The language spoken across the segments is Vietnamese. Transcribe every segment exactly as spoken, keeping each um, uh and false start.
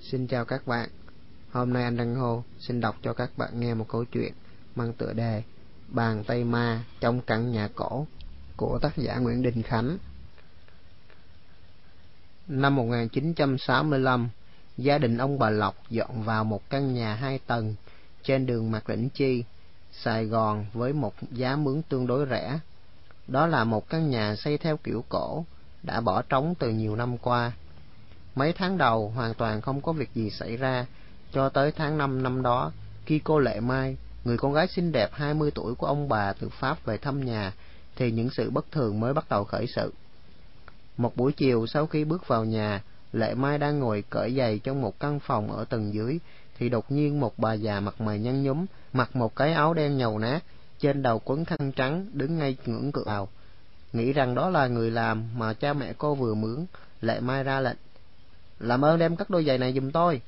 Xin chào các bạn. Hôm nay anh Đăng Hô xin đọc cho các bạn nghe một câu chuyện mang tựa đề Bàn tay ma trong căn nhà cổ của tác giả Nguyễn Đình Khánh. Năm một nghìn chín trăm sáu mươi lăm, gia đình ông bà Lộc dọn vào một căn nhà hai tầng trên đường Mạc Đỉnh Chi, Sài Gòn với một giá mướn tương đối rẻ. Đó là một căn nhà xây theo kiểu cổ, đã bỏ trống từ nhiều năm qua. Mấy tháng đầu hoàn toàn không có việc gì xảy ra, cho tới tháng năm năm đó, khi cô Lệ Mai, người con gái xinh đẹp hai mươi tuổi của ông bà từ Pháp về thăm nhà, thì những sự bất thường mới bắt đầu khởi sự. Một buổi chiều sau khi bước vào nhà, Lệ Mai đang ngồi cởi giày trong một căn phòng ở tầng dưới, thì đột nhiên một bà già mặt mày nhăn nhúm, mặc một cái áo đen nhầu nát, trên đầu quấn khăn trắng, đứng ngay ngưỡng cửa vào. Nghĩ rằng đó là người làm mà cha mẹ cô vừa mướn, Lệ Mai ra lệnh: "Làm ơn đem các đôi giày này giùm tôi."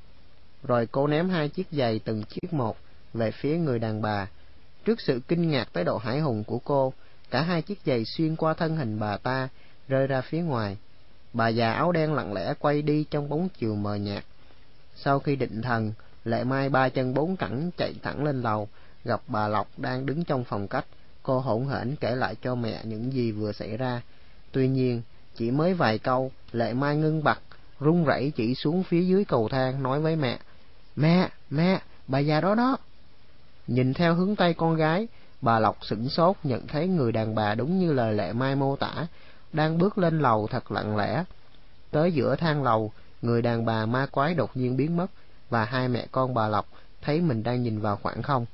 Rồi cô ném hai chiếc giày từng chiếc một về phía người đàn bà. Trước sự kinh ngạc tới độ hãi hùng của cô, cả hai chiếc giày xuyên qua thân hình bà ta, rơi ra phía ngoài. Bà già áo đen lặng lẽ quay đi trong bóng chiều mờ nhạt. Sau khi định thần, Lệ Mai ba chân bốn cẳng chạy thẳng lên lầu, gặp bà Lộc đang đứng trong phòng khách. Cô hỗn hển kể lại cho mẹ những gì vừa xảy ra. Tuy nhiên, chỉ mới vài câu, Lệ Mai ngưng bặt, run rẩy chỉ xuống phía dưới cầu thang, nói với mẹ: "Mẹ, mẹ, bà già đó đó." Nhìn theo hướng tay con gái, bà Lộc sửng sốt nhận thấy người đàn bà đúng như lời Lệ Mai mô tả, đang bước lên lầu thật lặng lẽ. Tới giữa thang lầu, người đàn bà ma quái đột nhiên biến mất, và hai mẹ con bà Lộc thấy mình đang nhìn vào khoảng không.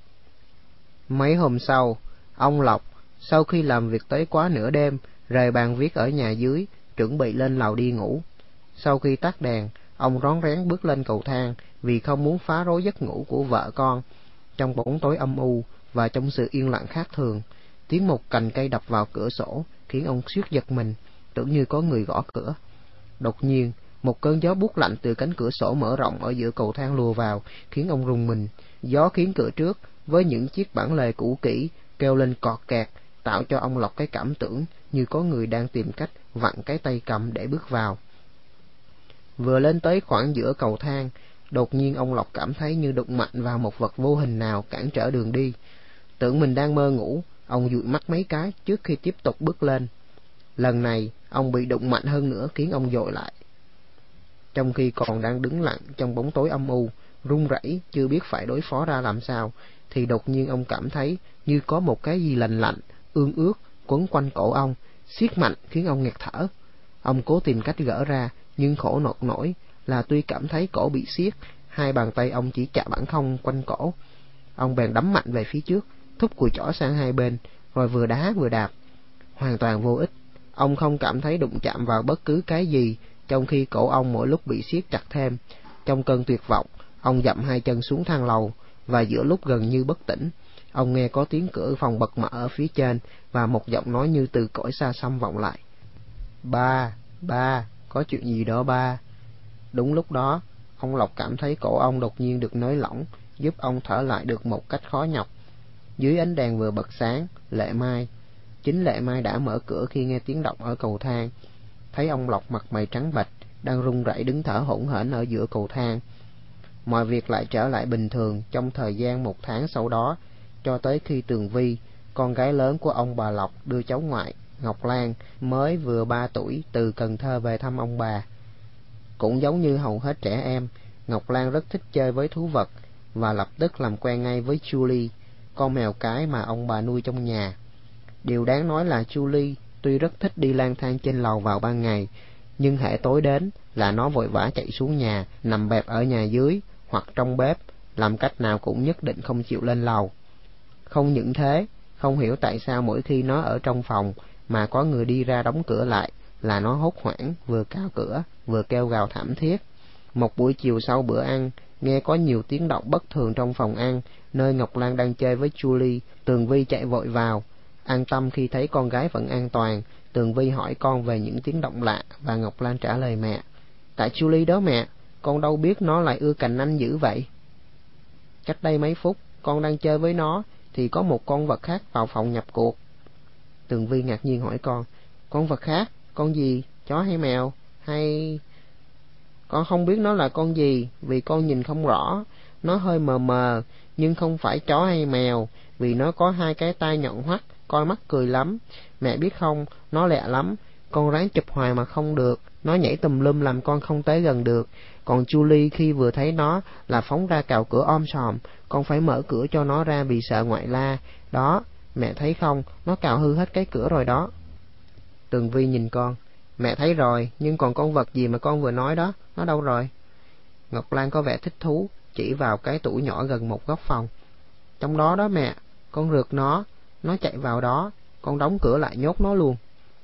Mấy hôm sau, ông Lộc, sau khi làm việc tới quá nửa đêm, rời bàn viết ở nhà dưới, chuẩn bị lên lầu đi ngủ. Sau khi tắt đèn, ông rón rén bước lên cầu thang vì không muốn phá rối giấc ngủ của vợ con. Trong bóng tối âm u và trong sự yên lặng khác thường, tiếng một cành cây đập vào cửa sổ khiến ông suýt giật mình, tưởng như có người gõ cửa. Đột nhiên, một cơn gió buốt lạnh từ cánh cửa sổ mở rộng ở giữa cầu thang lùa vào, khiến ông rùng mình. Gió khiến cửa trước với những chiếc bản lề cũ kỹ kêu lên cọt kẹt, tạo cho ông Lộc cái cảm tưởng như có người đang tìm cách vặn cái tay cầm để bước vào. Vừa lên tới khoảng giữa cầu thang, đột nhiên ông Lộc cảm thấy như đụng mạnh vào một vật vô hình nào cản trở đường đi. Tưởng mình đang mơ ngủ, ông dụi mắt mấy cái trước khi tiếp tục bước lên. Lần này, ông bị đụng mạnh hơn nữa khiến ông dội lại. Trong khi còn đang đứng lặng trong bóng tối âm u, run rẩy chưa biết phải đối phó ra làm sao, thì đột nhiên ông cảm thấy như có một cái gì lạnh lạnh, ương ướt quấn quanh cổ ông, siết mạnh khiến ông nghẹt thở. Ông cố tìm cách gỡ ra, nhưng khổ nột nổi là tuy cảm thấy cổ bị siết, hai bàn tay ông chỉ chạm bản không quanh cổ. Ông bèn đấm mạnh về phía trước, thúc cùi chỏ sang hai bên, rồi vừa đá vừa đạp. Hoàn toàn vô ích, ông không cảm thấy đụng chạm vào bất cứ cái gì, trong khi cổ ông mỗi lúc bị siết chặt thêm. Trong cơn tuyệt vọng, ông dậm hai chân xuống thang lầu, và giữa lúc gần như bất tỉnh, ông nghe có tiếng cửa phòng bật mở ở phía trên, và một giọng nói như từ cõi xa xăm vọng lại: "Ba, ba, có chuyện gì đó ba." Đúng lúc đó, ông Lộc cảm thấy cổ ông đột nhiên được nới lỏng, giúp ông thở lại được một cách khó nhọc. Dưới ánh đèn vừa bật sáng, Lệ Mai, chính Lệ Mai đã mở cửa khi nghe tiếng động ở cầu thang. Thấy ông Lộc mặt mày trắng bệch, đang run rẩy đứng thở hổn hển ở giữa cầu thang. Mọi việc lại trở lại bình thường trong thời gian một tháng sau đó, cho tới khi Tường Vi, con gái lớn của ông bà Lộc, đưa cháu ngoại Ngọc Lan mới vừa ba tuổi từ Cần Thơ về thăm ông bà. Cũng giống như hầu hết trẻ em, Ngọc Lan rất thích chơi với thú vật và lập tức làm quen ngay với Julie, con mèo cái mà ông bà nuôi trong nhà. Điều đáng nói là Julie tuy rất thích đi lang thang trên lầu vào ban ngày, nhưng hễ tối đến là nó vội vã chạy xuống nhà, nằm bẹp ở nhà dưới hoặc trong bếp, làm cách nào cũng nhất định không chịu lên lầu. Không những thế, không hiểu tại sao mỗi khi nó ở trong phòng mà có người đi ra đóng cửa lại là nó hốt hoảng, vừa cào cửa vừa kêu gào thảm thiết. Một buổi chiều sau bữa ăn, nghe có nhiều tiếng động bất thường trong phòng ăn, nơi Ngọc Lan đang chơi với Julie. Tường Vi chạy vội vào. An tâm khi thấy con gái vẫn an toàn, Tường Vi hỏi con về những tiếng động lạ, và Ngọc Lan trả lời mẹ: "Tại Julie đó mẹ, con đâu biết nó lại ưa cành anh dữ vậy. Cách đây mấy phút, con đang chơi với nó, thì có một con vật khác vào phòng nhập cuộc." Tường Vi ngạc nhiên hỏi con: "Con vật khác? Con gì? Chó hay mèo? Hay..." Con không biết nó là con gì vì con nhìn không rõ. Nó hơi mờ mờ, nhưng không phải chó hay mèo, vì nó có hai cái tai nhọn hoắt, coi mắt cười lắm. Mẹ biết không, nó lẹ lắm, con ráng chụp hoài mà không được, nó nhảy tùm lum làm con không tới gần được. Còn Julie khi vừa thấy nó là phóng ra cào cửa om sòm, con phải mở cửa cho nó ra vì sợ ngoại la. Đó, mẹ thấy không, nó cào hư hết cái cửa rồi đó. Tường Vi nhìn con. Mẹ thấy rồi, nhưng còn con vật gì mà con vừa nói đó, nó đâu rồi? Ngọc Lan có vẻ thích thú, chỉ vào cái tủ nhỏ gần một góc phòng. Trong đó đó mẹ, con rượt nó, nó chạy vào đó, con đóng cửa lại nhốt nó luôn.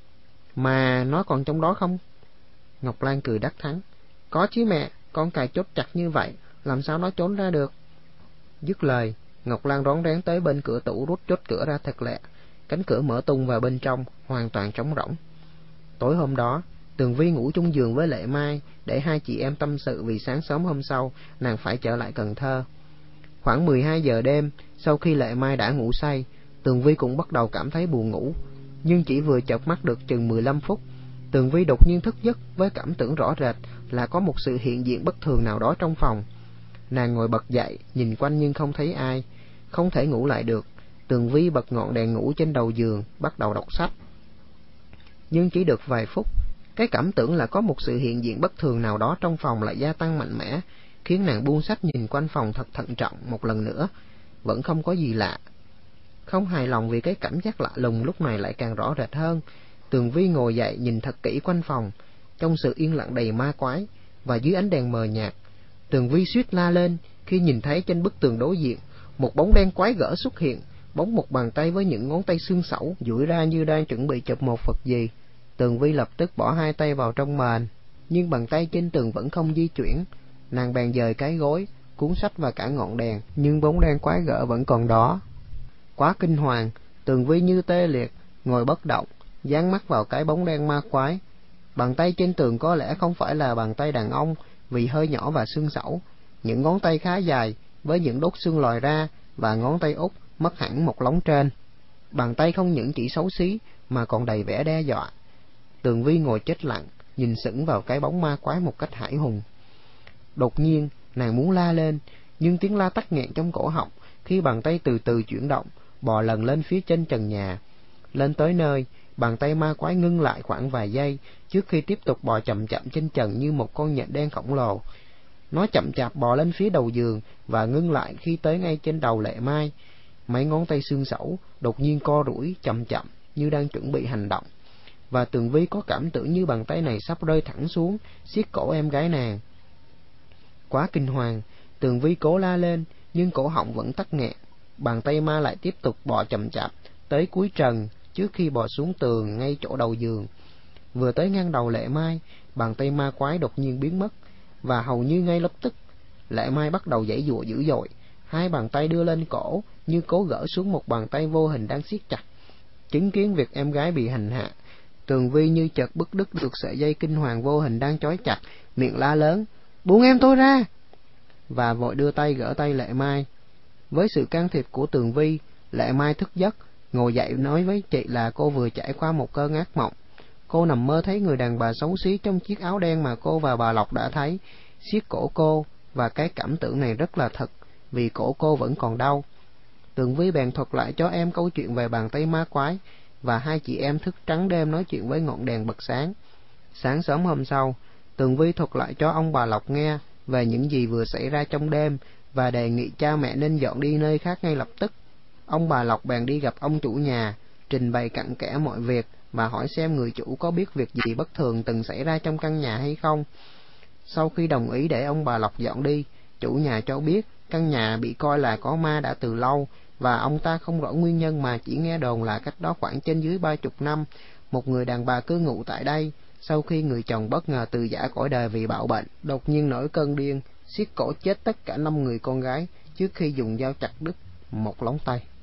Mà nó còn trong đó không? Ngọc Lan cười đắc thắng. Có chứ mẹ, con cài chốt chặt như vậy, làm sao nó trốn ra được? Dứt lời, Ngọc Lan rón rén tới bên cửa tủ rút chốt cửa ra thật lẹ. Cánh cửa mở tung vào bên trong, hoàn toàn trống rỗng. Tối hôm đó, Tường Vi ngủ chung giường với Lệ Mai để hai chị em tâm sự vì sáng sớm hôm sau nàng phải trở lại Cần Thơ. Khoảng mười hai giờ đêm, sau khi Lệ Mai đã ngủ say, Tường Vi cũng bắt đầu cảm thấy buồn ngủ, nhưng chỉ vừa chợp mắt được chừng mười lăm phút, Tường Vi đột nhiên thức giấc với cảm tưởng rõ rệt là có một sự hiện diện bất thường nào đó trong phòng. Nàng ngồi bật dậy, nhìn quanh nhưng không thấy ai. Không thể ngủ lại được, Tường Vi bật ngọn đèn ngủ trên đầu giường, bắt đầu đọc sách. Nhưng chỉ được vài phút, cái cảm tưởng là có một sự hiện diện bất thường nào đó trong phòng lại gia tăng mạnh mẽ, khiến nàng buông sách nhìn quanh phòng thật thận trọng một lần nữa. Vẫn không có gì lạ. Không hài lòng vì cái cảm giác lạ lùng lúc này lại càng rõ rệt hơn, Tường Vi ngồi dậy nhìn thật kỹ quanh phòng. Trong sự yên lặng đầy ma quái và dưới ánh đèn mờ nhạt, Tường Vi suýt la lên khi nhìn thấy trên bức tường đối diện một bóng đen quái gở xuất hiện, bóng một bàn tay với những ngón tay xương xẩu duỗi ra như đang chuẩn bị chụp một vật gì. Tường Vi lập tức bỏ hai tay vào trong mền, nhưng bàn tay trên tường vẫn không di chuyển. Nàng bèn dời cái gối, cuốn sách và cả ngọn đèn, nhưng bóng đen quái gở vẫn còn đó. Quá kinh hoàng, Tường Vi như tê liệt, ngồi bất động, dán mắt vào cái bóng đen ma quái. Bàn tay trên tường có lẽ không phải là bàn tay đàn ông vì hơi nhỏ và xương xẩu, những ngón tay khá dài với những đốt xương lòi ra, và ngón tay út mất hẳn một lóng trên. Bàn tay không những chỉ xấu xí mà còn đầy vẻ đe dọa. Tường Vi ngồi chết lặng, nhìn sững vào cái bóng ma quái một cách hãi hùng. Đột nhiên nàng muốn la lên, nhưng tiếng la tắc nghẹn trong cổ họng khi bàn tay từ từ chuyển động, bò lần lên phía trên trần nhà. Lên tới nơi, bàn tay ma quái ngưng lại khoảng vài giây trước khi tiếp tục bò chậm chậm trên trần như một con nhện đen khổng lồ. Nó chậm chạp bò lên phía đầu giường và ngưng lại khi tới ngay trên đầu Lệ Mai. Mấy ngón tay xương xẩu đột nhiên co duỗi chậm chậm như đang chuẩn bị hành động, và Tường Vi có cảm tưởng như bàn tay này sắp rơi thẳng xuống, siết cổ em gái nàng. Quá kinh hoàng, Tường Vi cố la lên, nhưng cổ họng vẫn tắc nghẹn. Bàn tay ma lại tiếp tục bò chậm chạp tới cuối trần trước khi bò xuống tường ngay chỗ đầu giường. Vừa tới ngang đầu Lệ Mai, bàn tay ma quái đột nhiên biến mất, và hầu như ngay lập tức, Lệ Mai bắt đầu giãy giụa dữ dội. Hai bàn tay đưa lên cổ như cố gỡ xuống một bàn tay vô hình đang siết chặt. Chứng kiến việc em gái bị hành hạ, Tường Vi như chợt bứt đứt được sợi dây kinh hoàng vô hình đang trói chặt, miệng la lớn: "Buông em tôi ra!" và vội đưa tay gỡ tay Lệ Mai. Với sự can thiệp của Tường Vi, Lệ Mai thức giấc, ngồi dậy nói với chị là cô vừa trải qua một cơn ác mộng. Cô nằm mơ thấy người đàn bà xấu xí trong chiếc áo đen mà cô và bà Lộc đã thấy siết cổ cô, và cái cảm tưởng này rất là thật, vì cổ cô vẫn còn đau. Tường Vi bèn thuật lại cho em câu chuyện về bàn tay ma quái, và hai chị em thức trắng đêm nói chuyện với ngọn đèn bật sáng. Sáng sớm hôm sau, Tường Vi thuật lại cho ông bà Lộc nghe về những gì vừa xảy ra trong đêm, và đề nghị cha mẹ nên dọn đi nơi khác ngay lập tức. Ông bà Lộc bèn đi gặp ông chủ nhà, trình bày cặn kẽ mọi việc và hỏi xem người chủ có biết việc gì bất thường từng xảy ra trong căn nhà hay không. Sau khi đồng ý để ông bà Lộc dọn đi, chủ nhà cho biết căn nhà bị coi là có ma đã từ lâu, và ông ta không rõ nguyên nhân mà chỉ nghe đồn là cách đó khoảng trên dưới ba chục năm, một người đàn bà cư ngụ tại đây. Sau khi người chồng bất ngờ từ giã cõi đời vì bạo bệnh, đột nhiên nổi cơn điên, siết cổ chết tất cả năm người con gái trước khi dùng dao chặt đứt một lóng tay.